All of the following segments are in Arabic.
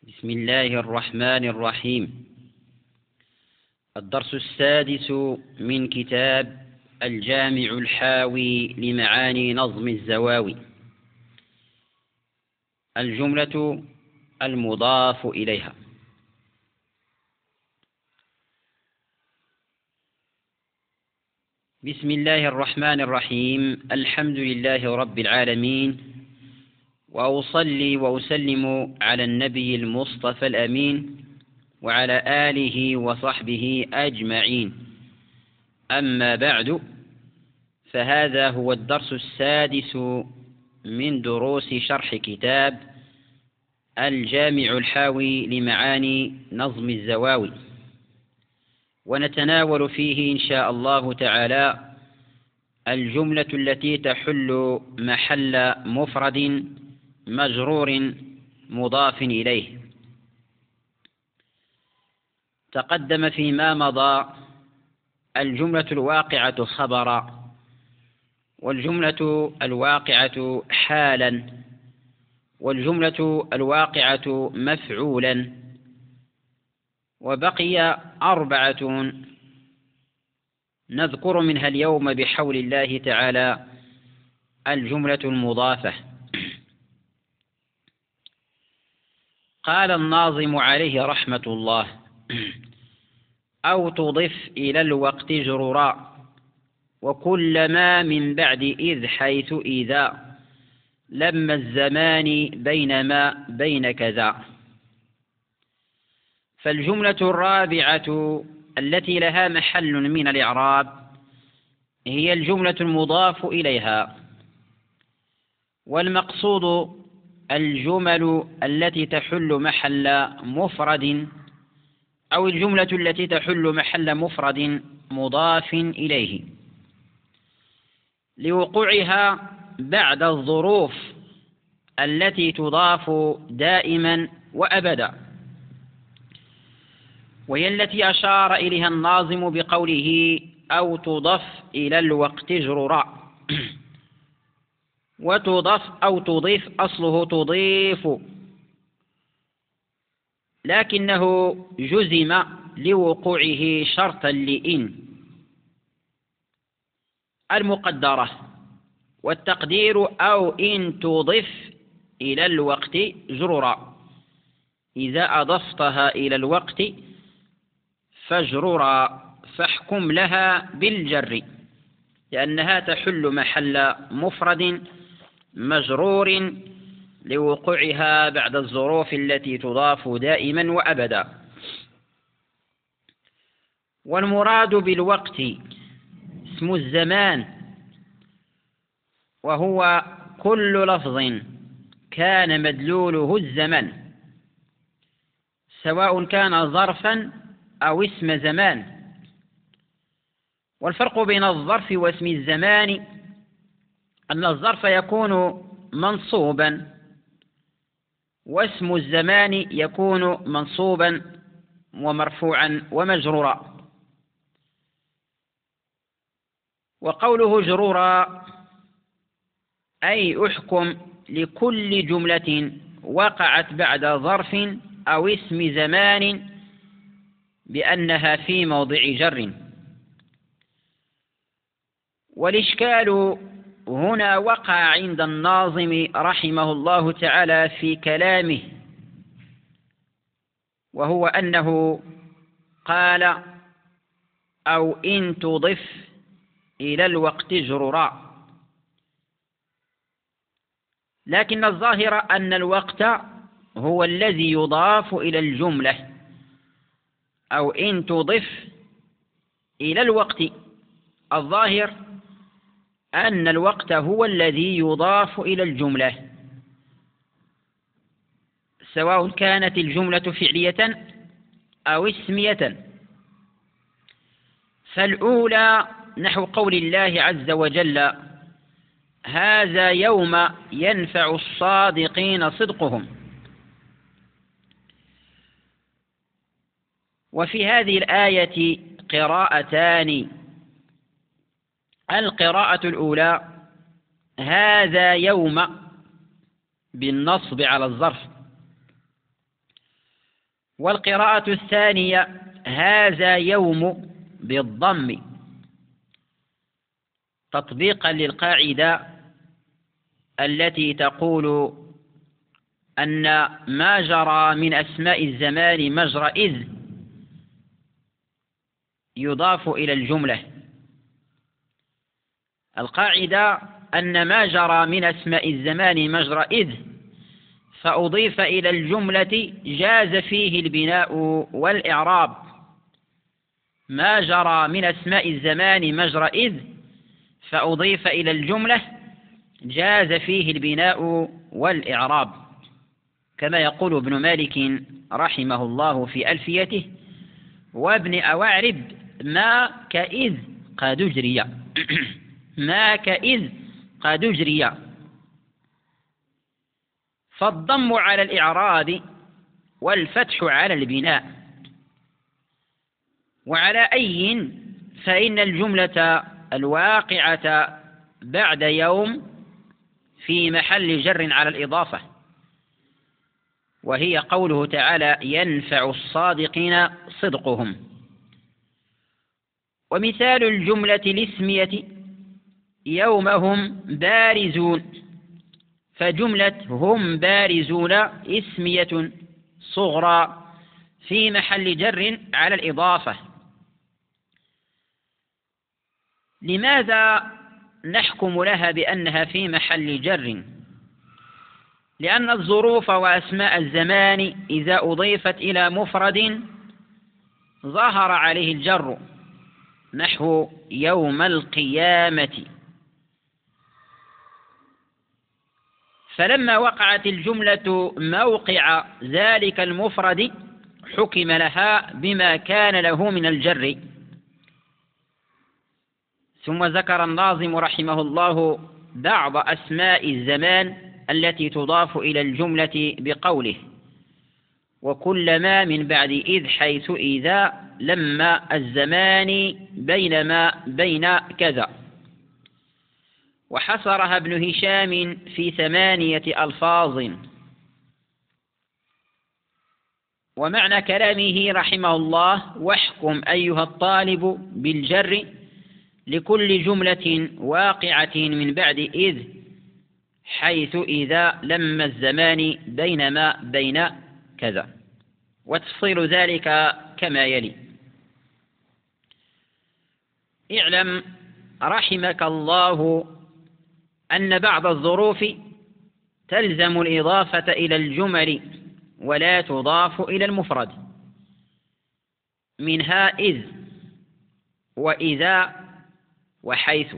بسم الله الرحمن الرحيم. الدرس السادس من كتاب الجامع الحاوي لمعاني نظم الزواوي. الجملة المضاف إليها. بسم الله الرحمن الرحيم. الحمد لله رب العالمين، وأصلي وأسلم على النبي المصطفى الأمين وعلى آله وصحبه أجمعين. أما بعد، فهذا هو الدرس السادس من دروس شرح كتاب الجامع الحاوي لمعاني نظم الزواوي، ونتناول فيه إن شاء الله تعالى الجملة التي تحل محل مفرد مجرور مضاف إليه. تقدم فيما مضى الجملة الواقعة خبرا، والجملة الواقعة حالا، والجملة الواقعة مفعولا، وبقي 4 نذكر منها اليوم بحول الله تعالى الجملة المضافة. قال الناظم عليه رحمة الله: أو تضف إلى الوقت جرورا، وكلما من بعد إذ حيث إذا لما الزمان بينما بين كذا. فالجملة الرابعة التي لها محل من الإعراب هي الجملة المضاف إليها، والمقصود الجمل التي تحل محل مفرد، أو الجملة التي تحل محل مفرد مضاف إليه، لوقوعها بعد الظروف التي تضاف دائما وأبدا، وهي التي أشار إليها الناظم بقوله: أو تضف إلى الوقت جرورا. وتضف أو تضيف أصله تضيف، لكنه جزم لوقوعه شرطا لإن المقدرة، والتقدير: أو إن تضف إلى الوقت جرورا، إذا أضفتها إلى الوقت فاجرورا، فاحكم لها بالجر، لأنها تحل محل مفرد مجرور لوقوعها بعد الظروف التي تضاف دائما وأبدا. والمراد بالوقت اسم الزمان، وهو كل لفظ كان مدلوله الزمن، سواء كان ظرفا أو اسم زمان. والفرق بين الظرف واسم الزمان أن الظرف يكون منصوبا، واسم الزمان يكون منصوبا ومرفوعا ومجرورا. وقوله جرورا أي أحكم لكل جملة وقعت بعد ظرف أو اسم زمان بأنها في موضع جر. والإشكال هنا وقع عند الناظم رحمه الله تعالى في كلامه، وهو أنه قال: أو إن تضف إلى الوقت جرورا، لكن الظاهر أن الوقت هو الذي يضاف إلى الجملة. أو إن تضف إلى الوقت، الظاهر أن الوقت هو الذي يضاف إلى الجملة، سواء كانت الجملة فعلية أو اسمية. فالأولى نحو قول الله عز وجل: هذا يوم ينفع الصادقين صدقهم. وفي هذه الآية قراءتان: القراءة الأولى: هذا يوم، بالنصب على الظرف، والقراءة الثانية هذا يوم بالضم تطبيقا للقاعدة التي تقول أن ما جرى من أسماء الزمان مجرى إذ يضاف إلى الجملة. القاعدة أن ما جرى من أسماء الزمان مجرى إذ فأضيف إلى الجملة جاز فيه البناء والإعراب. ما جرى من أسماء الزمان مجرى إذ فأضيف إلى الجملة جاز فيه البناء والإعراب، كما يقول ابن مالك رحمه الله في ألفيته: وابن أواعرب ما كإذ قد أجري ما كإذ قد أجري. فالضم على الإعراب والفتح على البناء. وعلى أي فإن الجملة الواقعة بعد يوم في محل جر على الإضافة، وهي قوله تعالى: ينفع الصادقين صدقهم. ومثال الجملة الاسمية يوم هم بارزون، فجملة هم بارزون اسمية صغرى في محل جر على الإضافة. لماذا نحكم لها بأنها في محل جر؟ لأن الظروف وأسماء الزمان إذا أضيفت إلى مفرد ظهر عليه الجر، نحو يوم القيامة. فلما وقعت الجملة موقع ذلك المفرد حكم لها بما كان له من الجر. ثم ذكر الناظم رحمه الله بعض أسماء الزمان التي تضاف إلى الجملة بقوله: وكلما من بعد إذ حيث إذا لما الزمان بينما بين كذا. وحصرها ابن هشام في 8 ألفاظ. ومعنى كلامه رحمه الله: واحكم أيها الطالب بالجر لكل جملة واقعة من بعد إذ حيث إذا لما الزمان بينما بين كذا. وتفصيل ذلك كما يلي: اعلم رحمك الله أن بعض الظروف تلزم الإضافة إلى الجمل ولا تضاف إلى المفرد، منها إذ وإذا وحيث.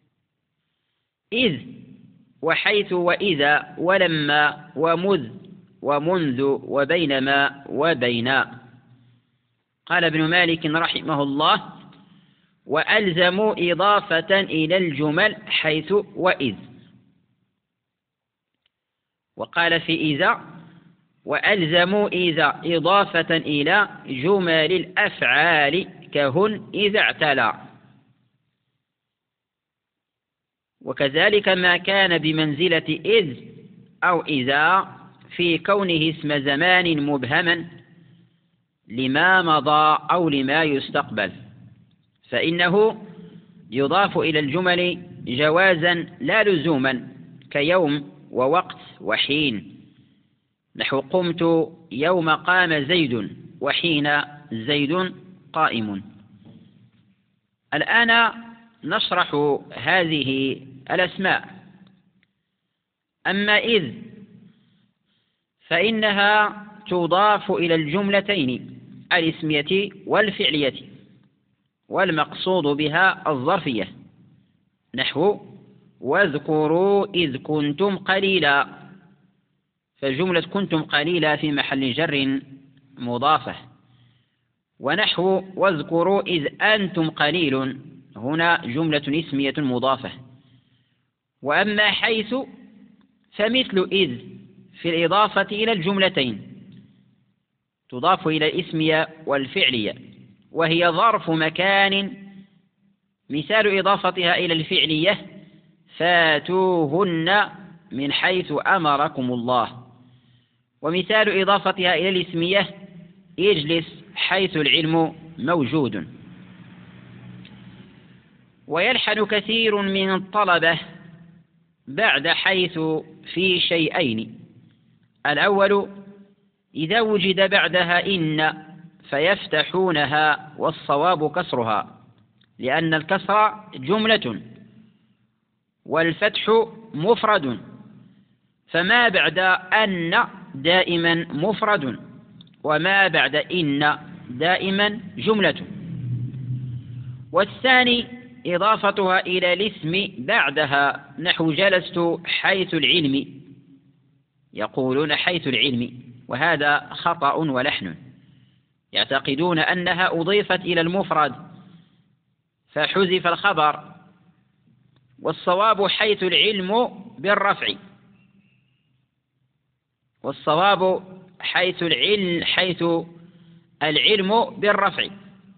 إذ وحيث وإذا ولما ومذ ومنذ وبينما وبينا. قال ابن مالك رحمه الله: وألزموا إضافة إلى الجمل حيث وإذ. وقال في إذا: وألزموا إذا إضافة إلى جمل الأفعال كهن إذا اعتلى. وكذلك ما كان بمنزلة إذ أو إذا في كونه اسم زمان مبهما لما مضى أو لما يستقبل، فإنه يضاف إلى الجمل جوازا لا لزوما، كيوم ووقت وحين، نحو قمت يوم قام زيد وحين زيد قائم. الآن نشرح هذه الأسماء. أما إذ فإنها تضاف إلى الجملتين الاسمية والفعلية، والمقصود بها الظرفية، نحو واذكروا إذ كنتم قليلا، فجملة كنتم قليلا في محل جر مضافة. ونحو واذكروا إذ أنتم قليل، هنا جملة اسمية مضافة. وأما حيث فمثل إذ في الإضافة إلى الجملتين، تضاف إلى الاسمية والفعلية، وهي ظرف مكان. مثال إضافتها إلى الفعلية: فاتوهن من حيث أمركم الله. ومثال إضافتها إلى الاسمية: اجلس حيث العلم موجود. ويلحن كثير من الطلبة بعد حيث في شيئين: الأول إذا وجد بعدها إن فيفتحونها، والصواب كسرها، لأن الكسر جملة والفتح مفرد، فما بعد أن دائما مفرد، وما بعد إن دائما جملة. والثاني إضافتها إلى الاسم بعدها، نحو جلست حيث العلم، يقولون حيث العلم، وهذا خطأ ولحن، يعتقدون أنها أضيفت إلى المفرد فحذف الخبر، والصواب حيث العلم بالرفع، والصواب حيث العلم بالرفع،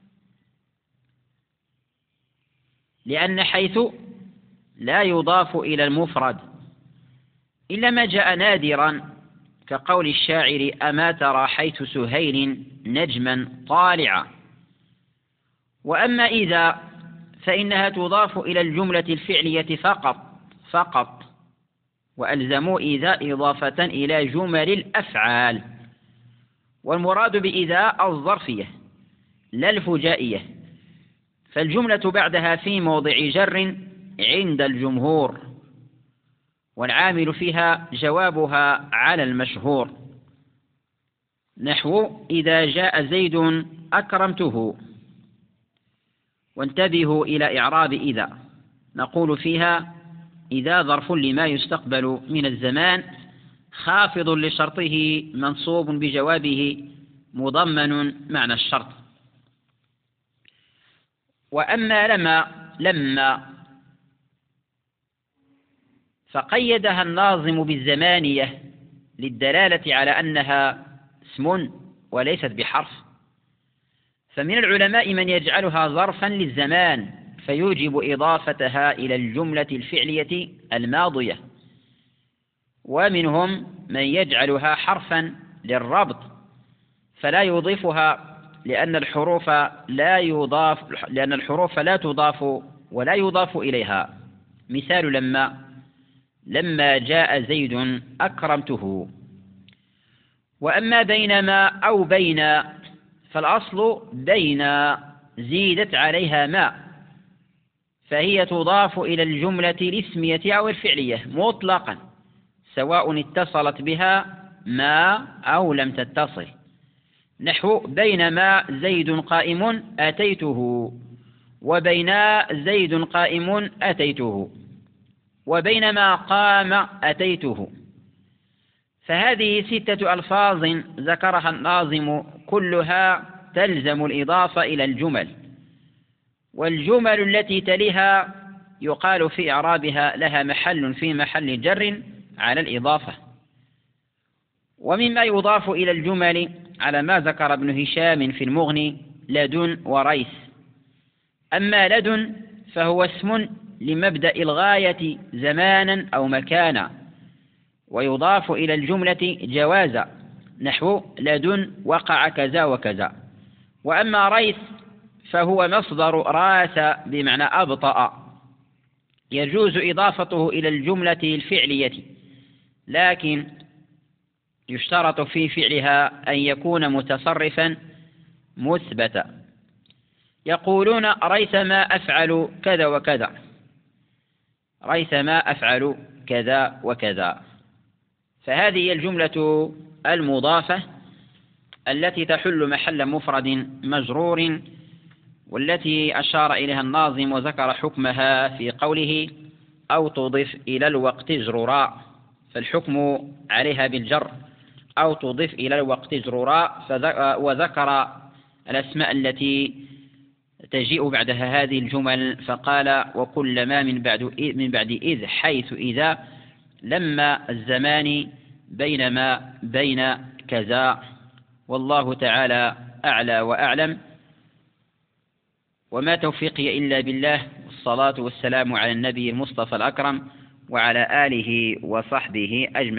لأن حيث لا يضاف إلى المفرد إلا ما جاء نادرا، كقول الشاعر: أما ترى حيث سهيل نجما طالعا. وأما إذا فإنها تضاف إلى الجملة الفعلية فقط، وألزموا إذا إضافة إلى جمل الأفعال، والمراد بإذا الظرفية لا الفجائية، فالجملة بعدها في موضع جر عند الجمهور، والعامل فيها جوابها على المشهور، نحو إذا جاء زيد أكرمته. وانتبهوا إلى إعراب إذا، نقول فيها: إذا ظرف لما يستقبل من الزمان، خافض لشرطه منصوب بجوابه مضمن معنى الشرط. وأما لما فقيدها الناظم بالزمانية للدلالة على أنها اسم وليست بحرف، فمن العلماء من يجعلها ظرفا للزمان فيوجب إضافتها إلى الجملة الفعلية الماضية، ومنهم من يجعلها حرفا للربط فلا يضيفها، لأن الحروف لا تضاف ولا يضاف إليها. مثال لما جاء زيد أكرمته. وأما بينما أو بين فالأصل بين زيدت عليها ما، فهي تضاف إلى الجملة الاسمية أو الفعلية مطلقا، سواء اتصلت بها ما أو لم تتصل، نحو بينما زيد قائم أتيته، وبينا زيد قائم أتيته، وبينما قام أتيته. فهذه 6 ألفاظ ذكرها الناظم كلها تلزم الإضافة إلى الجمل، والجمل التي تليها يقال في إعرابها لها محل في محل جر على الإضافة. ومما يضاف إلى الجمل على ما ذكر ابن هشام في المغني لدن وريث. أما لدن فهو اسم لمبدأ الغاية زمانا أو مكانا، ويضاف إلى الجملة جوازا، نحو لدن وقع كذا وكذا. وأما ريث فهو مصدر راث بمعنى أبطأ، يجوز إضافته إلى الجملة الفعلية، لكن يشترط في فعلها أن يكون متصرفا مثبتا. يقولون ريثما أفعل كذا وكذا، ريثما أفعل كذا وكذا. فهذه هي الجملة المضافة التي تحل محل مفرد مجرور، والتي أشار إليها الناظم وذكر حكمها في قوله أو تضف إلى الوقت جرورا، فالحكم عليها بالجر أو تضف إلى الوقت جرورا. وذكر الأسماء التي تجيء بعدها هذه الجمل، فقال: وكل ما من بعد إذ حيث إذا لما الزمان بينما بين كذا. والله تعالى أعلى وأعلم، وما توفيقي إلا بالله، والصلاة والسلام على النبي المصطفى الأكرم وعلى آله وصحبه أجمعين.